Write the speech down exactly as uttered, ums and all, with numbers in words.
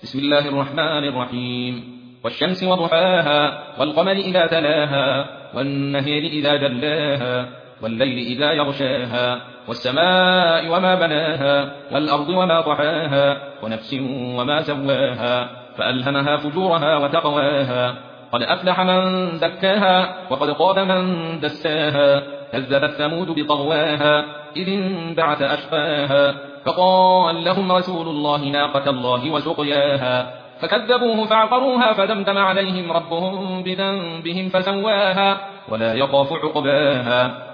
بسم الله الرحمن الرحيم والشمس وضحاها والقمر إذا تلاها والنهر إذا جلاها والليل إذا يغشاها والسماء وما بناها والأرض وما طحاها ونفس وما سواها فألهمها فجورها وتقواها قد أفلح من زكاها وقد خاب من دساها كذبت ثمود بطغواها إذ انبعث أشقاها فقال لهم رسول الله ناقة الله وسقياها فكذبوه فعقروها فدمدم عليهم ربهم بذنبهم فسواها ولا يخاف عقباها